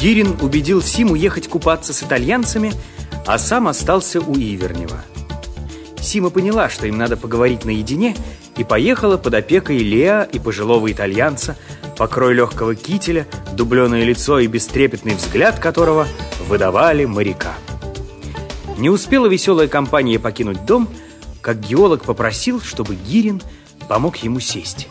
Гирин убедил Симу ехать купаться с итальянцами, а сам остался у Ивернева. Сима поняла, что им надо поговорить наедине, и поехала под опекой Леа и пожилого итальянца, покрой легкого кителя, дубленое лицо и бестрепетный взгляд которого выдавали моряка. Не успела веселая компания покинуть дом, как геолог попросил, чтобы Гирин помог ему сесть.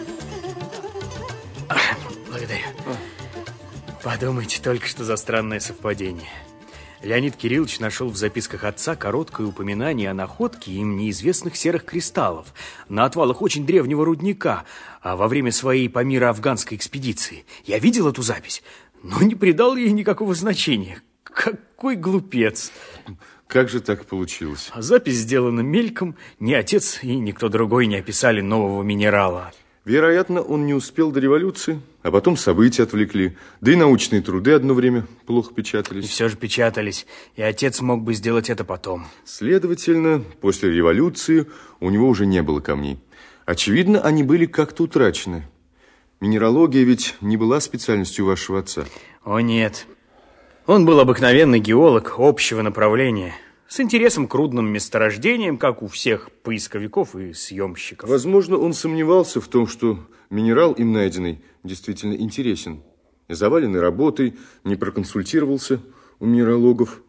Благодарю. Подумайте только, что за странное совпадение. Леонид Кириллович нашел в записках отца короткое упоминание о находке им неизвестных серых кристаллов на отвалах очень древнего рудника, а во время своей Памиро-афганской экспедиции. Я видел эту запись, но не придал ей никакого значения. Какой глупец! Как же так получилось? Запись сделана мельком, ни отец и никто другой не описали нового минерала. Вероятно, он не успел до революции, а потом события отвлекли. Да и научные труды одно время плохо печатались. И все же печатались, и отец мог бы сделать это потом. Следовательно, после революции у него уже не было камней. Очевидно, они были как-то утрачены. Минералогия ведь не была специальностью вашего отца. О, нет. Он был обыкновенный геолог общего направления, с интересом к рудным месторождениям, как у всех поисковиков и съемщиков. Возможно, он сомневался в том, что минерал им найденный действительно интересен. Заваленный работой, не проконсультировался у минералогов.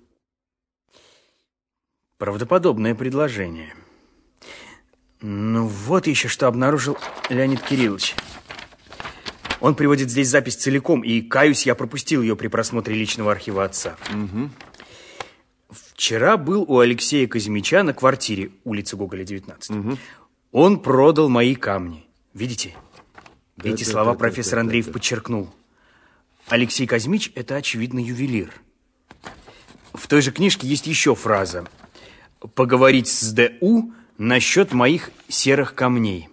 Правдоподобное предложение. Ну вот еще что обнаружил Леонид Кириллович. Он приводит здесь запись целиком, и, каюсь, я пропустил ее при просмотре личного архива отца. Угу. Вчера был у Алексея Казимича на квартире, улица Гоголя, 19. Угу. Он продал мои камни. Видите? Эти слова профессор Андреев подчеркнул. Алексей Казимич – это, очевидно, ювелир. В той же книжке есть еще фраза. «Поговорить с ДУ насчет моих серых камней».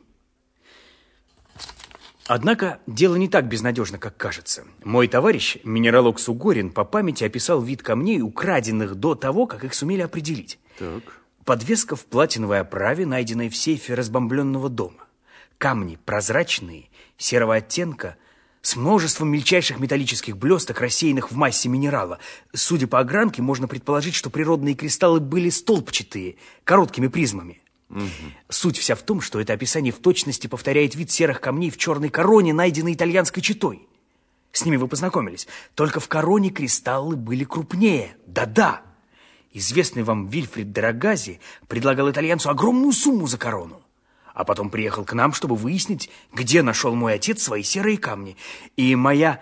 Однако дело не так безнадежно, как кажется. Мой товарищ, минералог Сугорин, по памяти описал вид камней, украденных до того, как их сумели определить. Так. Подвеска в платиновой оправе, найденная в сейфе разбомбленного дома. Камни прозрачные, серого оттенка, с множеством мельчайших металлических блесток, рассеянных в массе минерала. Судя по огранке, можно предположить, что природные кристаллы были столбчатые, короткими призмами. Угу. Суть вся в том, что это описание в точности повторяет вид серых камней в черной короне, найденной итальянской четой. С ними вы познакомились. Только в короне кристаллы были крупнее. Да-да. Известный вам Вильфрид де Рогази предлагал итальянцу огромную сумму за корону. А потом приехал к нам, чтобы выяснить, где нашел мой отец свои серые камни. И моя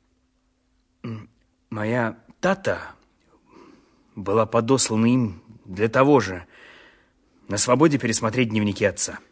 тата была подослана им для того же, на свободе пересмотреть дневники отца.